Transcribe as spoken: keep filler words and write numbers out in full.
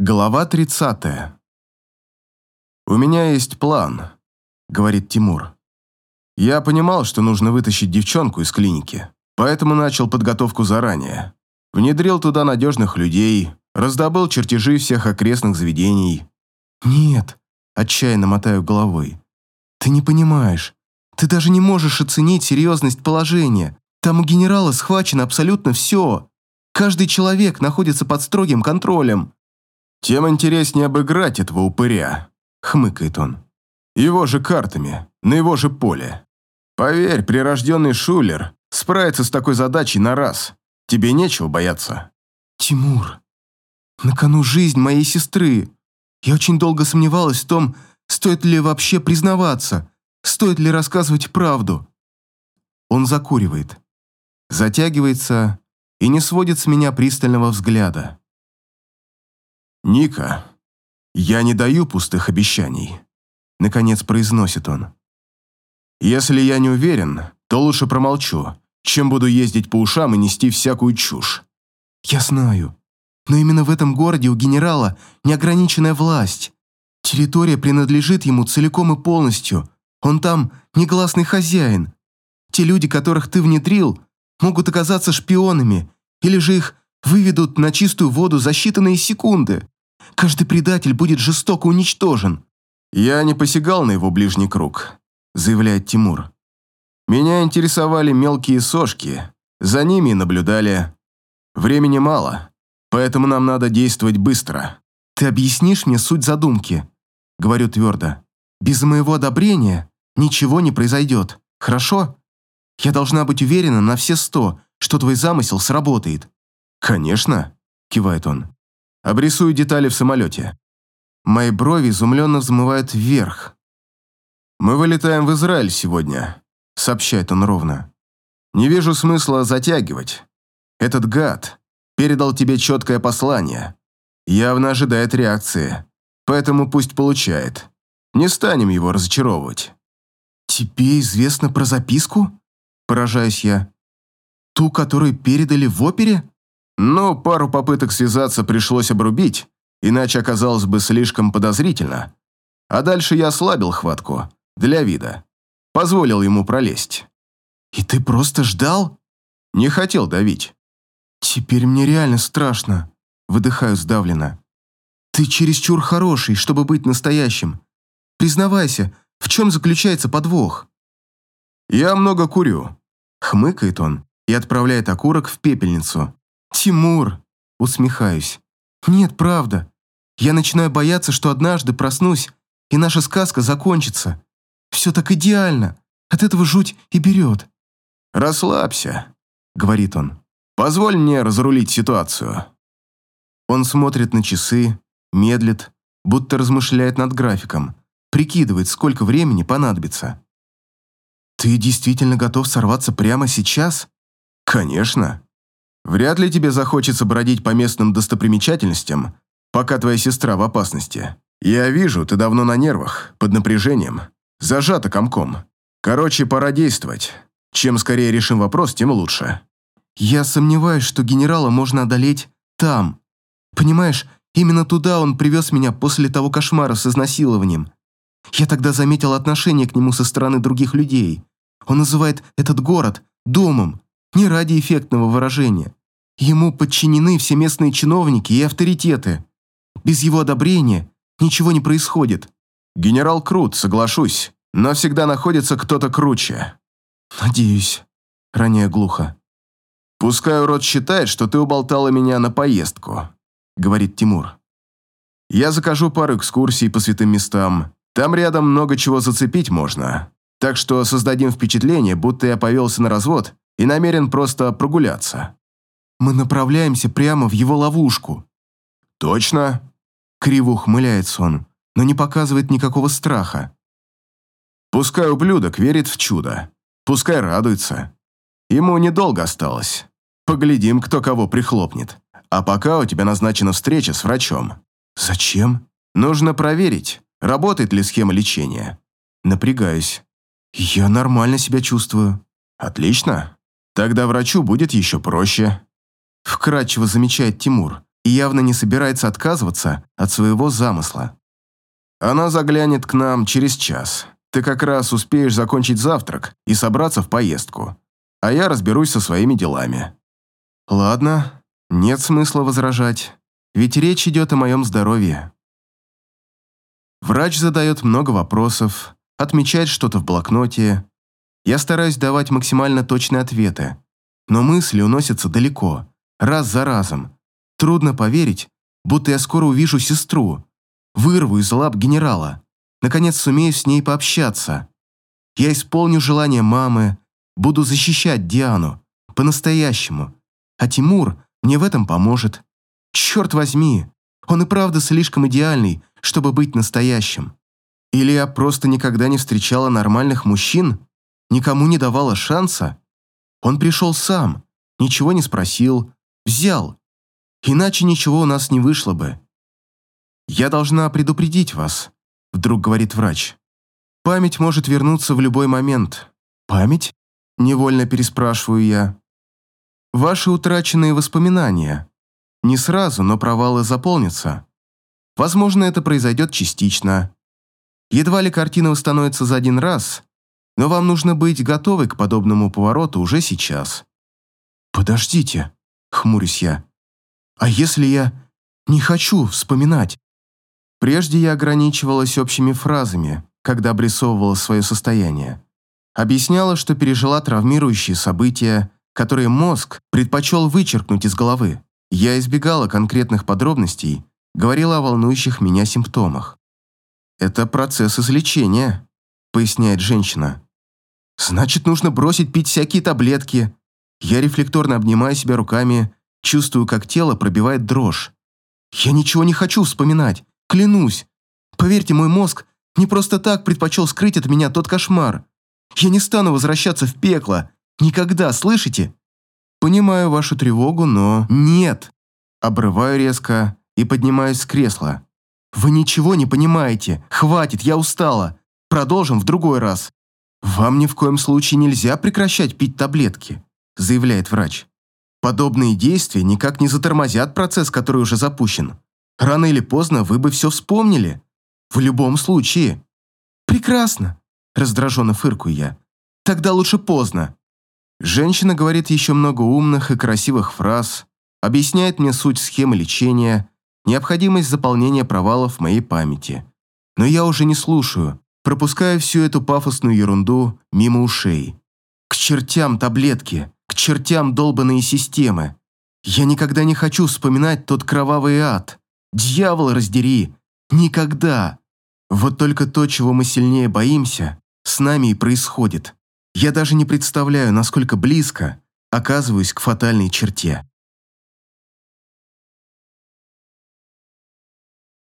Глава тридцатая. «У меня есть план», — говорит Тимур. «Я понимал, что нужно вытащить девчонку из клиники, поэтому начал подготовку заранее. Внедрил туда надежных людей, раздобыл чертежи всех окрестных заведений». «Нет», — отчаянно мотаю головой. «Ты не понимаешь. Ты даже не можешь оценить серьезность положения. Там у генерала схвачено абсолютно все. Каждый человек находится под строгим контролем». «Тем интереснее обыграть этого упыря», — хмыкает он. «Его же картами, на его же поле. Поверь, прирожденный шулер справится с такой задачей на раз. Тебе нечего бояться». «Тимур, на кону жизнь моей сестры. Я очень долго сомневалась в том, стоит ли вообще признаваться, стоит ли рассказывать правду». Он закуривает, затягивается и не сводит с меня пристального взгляда. «Ника, я не даю пустых обещаний», — наконец произносит он. «Если я не уверен, то лучше промолчу, чем буду ездить по ушам и нести всякую чушь». «Я знаю, но именно в этом городе у генерала неограниченная власть. Территория принадлежит ему целиком и полностью. Он там негласный хозяин. Те люди, которых ты внедрил, могут оказаться шпионами, или же их выведут на чистую воду за считанные секунды. Каждый предатель будет жестоко уничтожен». «Я не посягал на его ближний круг», — заявляет Тимур. «Меня интересовали мелкие сошки, за ними и наблюдали. Времени мало, поэтому нам надо действовать быстро». «Ты объяснишь мне суть задумки?» — говорю твердо. «Без моего одобрения ничего не произойдет, хорошо? Я должна быть уверена на все сто, что твой замысел сработает». «Конечно», — кивает он. «Обрисую детали в самолете». Мои брови изумленно взмывают вверх. «Мы вылетаем в Израиль сегодня», — сообщает он ровно. «Не вижу смысла затягивать. Этот гад передал тебе четкое послание. Явно ожидает реакции, поэтому пусть получает. Не станем его разочаровывать». «Тебе известно про записку?» – поражаюсь я. «Ту, которую передали в опере?» «Ну, пару попыток связаться пришлось обрубить, иначе оказалось бы слишком подозрительно. А дальше я ослабил хватку, для вида. Позволил ему пролезть». «И ты просто ждал?» «Не хотел давить». «Теперь мне реально страшно», – выдыхаю сдавленно. «Ты чересчур хороший, чтобы быть настоящим. Признавайся, в чем заключается подвох?» «Я много курю», – хмыкает он и отправляет окурок в пепельницу. «Тимур!» – усмехаюсь. «Нет, правда. Я начинаю бояться, что однажды проснусь, и наша сказка закончится. Все так идеально. От этого жуть и берет». «Расслабься», – говорит он. «Позволь мне разрулить ситуацию». Он смотрит на часы, медлит, будто размышляет над графиком, прикидывает, сколько времени понадобится. «Ты действительно готов сорваться прямо сейчас?» «Конечно. Вряд ли тебе захочется бродить по местным достопримечательностям, пока твоя сестра в опасности. Я вижу, ты давно на нервах, под напряжением, зажата комком. Короче, пора действовать. Чем скорее решим вопрос, тем лучше». «Я сомневаюсь, что генерала можно одолеть там. Понимаешь, именно туда он привез меня после того кошмара с изнасилованием. Я тогда заметил отношение к нему со стороны других людей. Он называет этот город домом, не ради эффектного выражения. Ему подчинены все местные чиновники и авторитеты. Без его одобрения ничего не происходит». «Генерал крут, соглашусь, но всегда находится кто-то круче». «Надеюсь», — роняя глухо. «Пускай урод считает, что ты уболтала меня на поездку», — говорит Тимур. «Я закажу пару экскурсий по святым местам. Там рядом много чего зацепить можно. Так что создадим впечатление, будто я повелся на развод и намерен просто прогуляться». «Мы направляемся прямо в его ловушку». «Точно?» — криво ухмыляется он, но не показывает никакого страха. «Пускай ублюдок верит в чудо. Пускай радуется. Ему недолго осталось. Поглядим, кто кого прихлопнет. А пока у тебя назначена встреча с врачом». «Зачем?» «Нужно проверить, работает ли схема лечения». Напрягаюсь. «Я нормально себя чувствую». «Отлично. Тогда врачу будет еще проще», — вкратчиво замечает Тимур, и явно не собирается отказываться от своего замысла. Она заглянет к нам через час. Ты как раз успеешь закончить завтрак и собраться в поездку, а я разберусь со своими делами. Ладно, нет смысла возражать, ведь речь идет о моем здоровье. Врач задает много вопросов, отмечает что-то в блокноте. Я стараюсь давать максимально точные ответы, но мысли уносятся далеко, раз за разом. Трудно поверить, будто я скоро увижу сестру, вырву из лап генерала, наконец сумею с ней пообщаться. Я исполню желание мамы, буду защищать Диану, по-настоящему, а Тимур мне в этом поможет. Черт возьми, он и правда слишком идеальный, чтобы быть настоящим. Или я просто никогда не встречала нормальных мужчин, никому не давала шанса? Он пришел сам, ничего не спросил, взял. Иначе ничего у нас не вышло бы. «Я должна предупредить вас», — вдруг говорит врач. «Память может вернуться в любой момент». «Память?» — невольно переспрашиваю я. «Ваши утраченные воспоминания. Не сразу, но провалы заполнятся. Возможно, это произойдет частично. Едва ли картина восстановится за один раз, но вам нужно быть готовы к подобному повороту уже сейчас». «Подождите», — хмурюсь я. «А если я не хочу вспоминать?» Прежде я ограничивалась общими фразами, когда обрисовывала свое состояние. Объясняла, что пережила травмирующие события, которые мозг предпочел вычеркнуть из головы. Я избегала конкретных подробностей, говорила о волнующих меня симптомах. «Это процесс излечения», — поясняет женщина. «Значит, нужно бросить пить всякие таблетки». Я рефлекторно обнимаю себя руками, чувствую, как тело пробивает дрожь. «Я ничего не хочу вспоминать, клянусь. Поверьте, мой мозг не просто так предпочел скрыть от меня тот кошмар. Я не стану возвращаться в пекло. Никогда, слышите? Понимаю вашу тревогу, но... Нет!» Обрываю резко и поднимаюсь с кресла. «Вы ничего не понимаете. Хватит, я устала. Продолжим в другой раз». «Вам ни в коем случае нельзя прекращать пить таблетки», заявляет врач. «Подобные действия никак не затормозят процесс, который уже запущен. Рано или поздно вы бы все вспомнили. В любом случае». «Прекрасно», раздраженно фыркаю я. «Тогда лучше поздно». Женщина говорит еще много умных и красивых фраз, объясняет мне суть схемы лечения, необходимость заполнения провалов в моей памяти. Но я уже не слушаю, пропускаю всю эту пафосную ерунду мимо ушей. К чертям таблетки, к чертям долбаные системы. Я никогда не хочу вспоминать тот кровавый ад. Дьявол раздери, никогда. Вот только то, чего мы сильнее боимся, с нами и происходит. Я даже не представляю, насколько близко оказываюсь к фатальной черте.